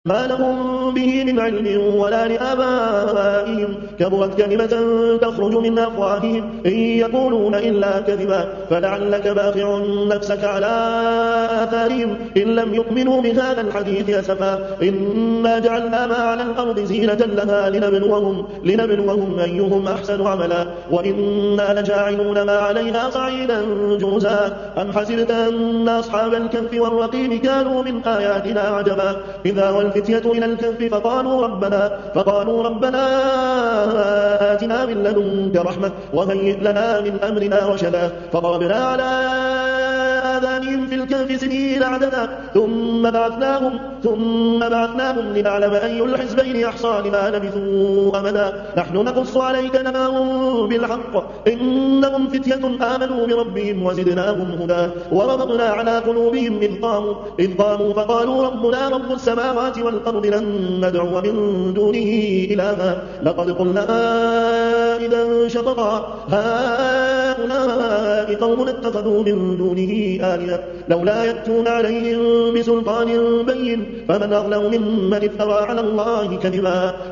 ما لهم به من علم ولا لآبائهم كبرت كلمة تخرج من أفواههم إن يقولون إلا كذبا فلعلك باخع نفسك على آثارهم إن لم يؤمنوا بهذا الحديث أسفا إنا جعلنا ما على الأرض زينة لها لنبلوهم أيهم أحسن عملا وإنا لجاعلون ما عليها صعيدا جرزا أم حسبت أن أصحاب الكهف والرقيم كانوا من آياتنا عجبا إذا الفتية إلى الكهف فقالوا ربنا آتنا من لدنك رحمة وهيئ لنا من أمرنا رشدا فضربنا على آذانهم في الكهف سنين عددا ثم بعثناهم لنعلم أي الحزبين أحصى لما لبثوا أمدا نحن نقص عليك نبأهم بالحق إنهم فتية آمنوا بربهم وزدناهم هدى وربطنا على قلوبهم إذ قاموا فقالوا ربنا رب السماوات والأرض لن ندعو من دونه إلها لقد قلنا إذا شططا هؤلاء قوم اتخذوا من دونه آلهة لولا يأتون عليهم بسلطان بين فمن أظلم ممن افترى على الله كذبا